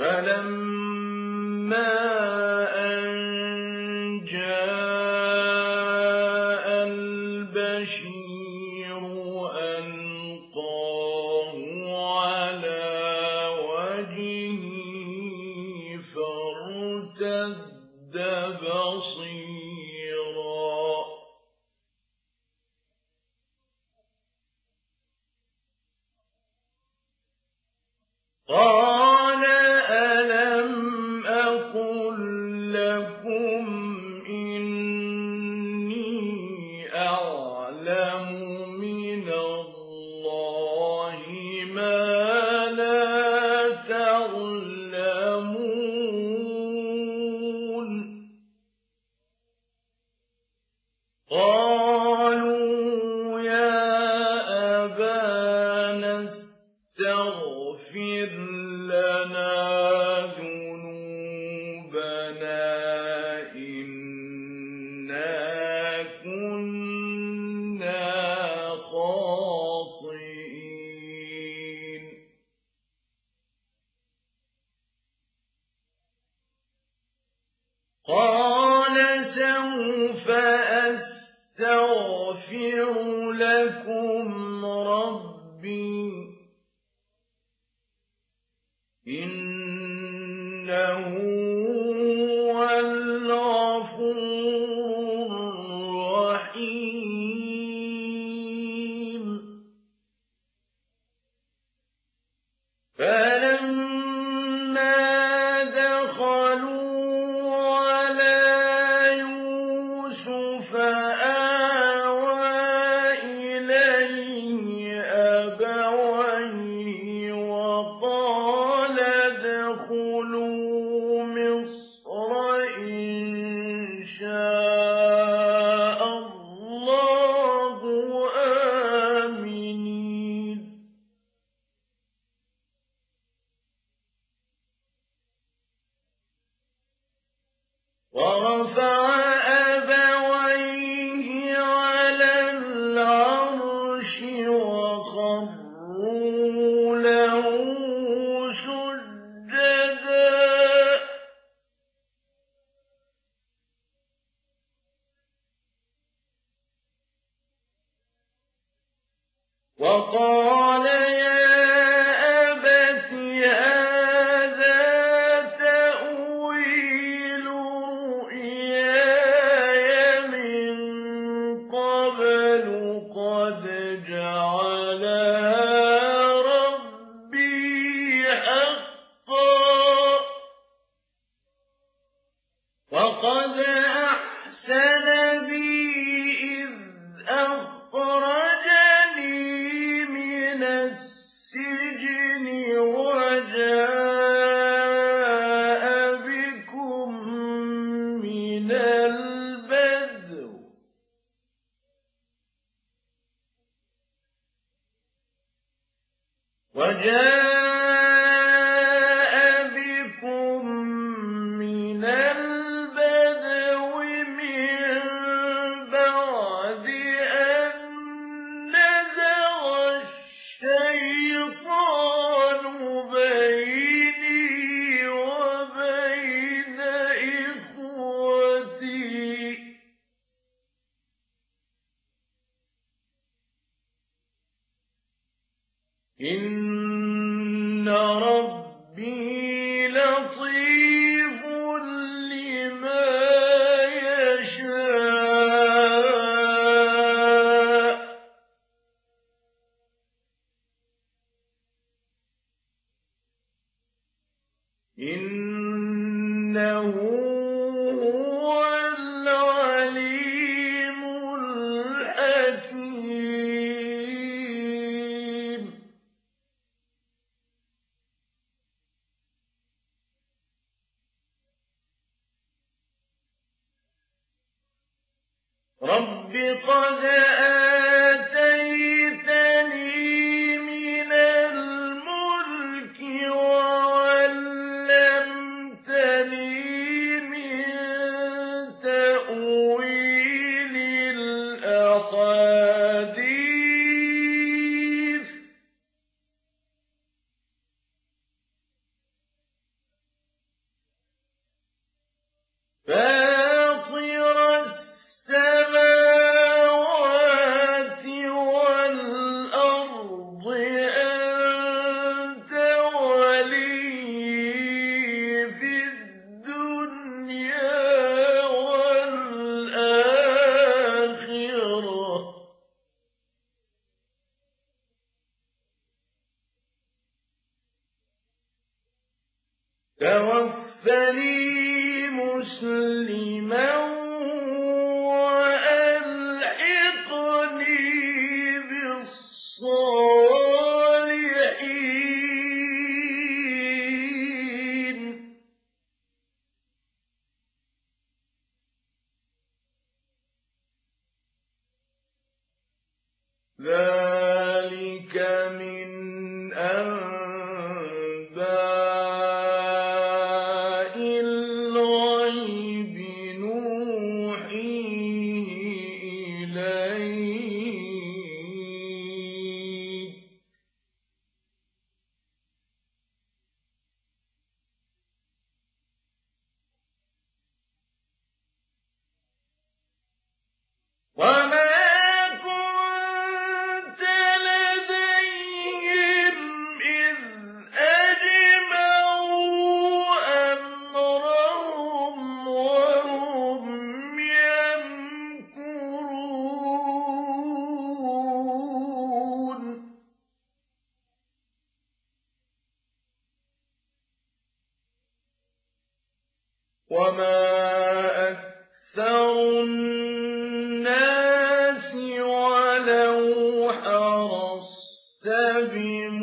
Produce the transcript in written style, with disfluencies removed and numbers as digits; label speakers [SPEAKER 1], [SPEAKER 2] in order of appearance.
[SPEAKER 1] فَلَمَّا أَن جَاءَ الْبَشِيرُ أَلْقَاهُ عَلَىٰ وَجْهِهِ فَارْتَدَّ بَصِيرًا قَالَ أَلَمْ أَقُل لَّكُمْ إِنِّي أَعْلَمُ مِنَ اللَّهِ مَا لَا تَعْلَمُونَ قَالُوا يَا أَبَانَا اسْتَغْفِرْ لَنَا ذُنُوبَنَا إِنَّا كُنَّا خَاطِئِينَ قَالَ سَوْفَ أَسْتَغْفِرُ لَكُمْ رَبِّي إِنَّهُ هُوَ الْغَفُورُ الرَّحِيمُ فَلَمَّا دَخَلُوا عَلَىٰ يُوسُفَ آوَىٰ إِلَيْهِ أَبَوَيْهِ وَقَالَ ادْخُلُوا مِصْرَ إِن شَاءَ اللَّهُ آمِنِينَ وَرَفَعَ أَبَوَيْهِ عَلَى الْعَرْشِ وَخَرُّوا لَهُ سُجَّدًا وَقَالَ يَا أَبَتِ هَٰذَا تَأْوِيلُ رُؤْيَايَ مِن قَبْلُ قَدْ جَعَلَهَا رَبِّي حَقًّا وَقَدْ أَحْسَنَ بِي إِذْ أَخْرَجَنِي مِنَ السِّجْنِ وَجَاءَ بِكُم مِّنَ الْبَدْوِ مِن بَعْدِ أَن نَّزَغَ الشَّيْطَانُ بَيْنِي وَبَيْنَ إِخْوَتِي إِنَّ رَبِّي لَطِيفٌ لِّمَا يَشَاءُ إِنَّهُ هُوَ الْعَلِيمُ الْحَكِيمُ رَبِّ قَدْ آتَيْتَنِي مِنَ الْمُلْكِ وَعَلَّمْتَنِي مِن تَأْوِيلِ الْأَحَادِيثِ توفني مسلما وألحقني بالصالحين. ذلك من أنباء الغيب نوحيه إليك. وما كنت لديهم إذ أجمعوا أمرهم وهم يمكرون. وما أكثر الناس ولو حرصت بمؤمنين.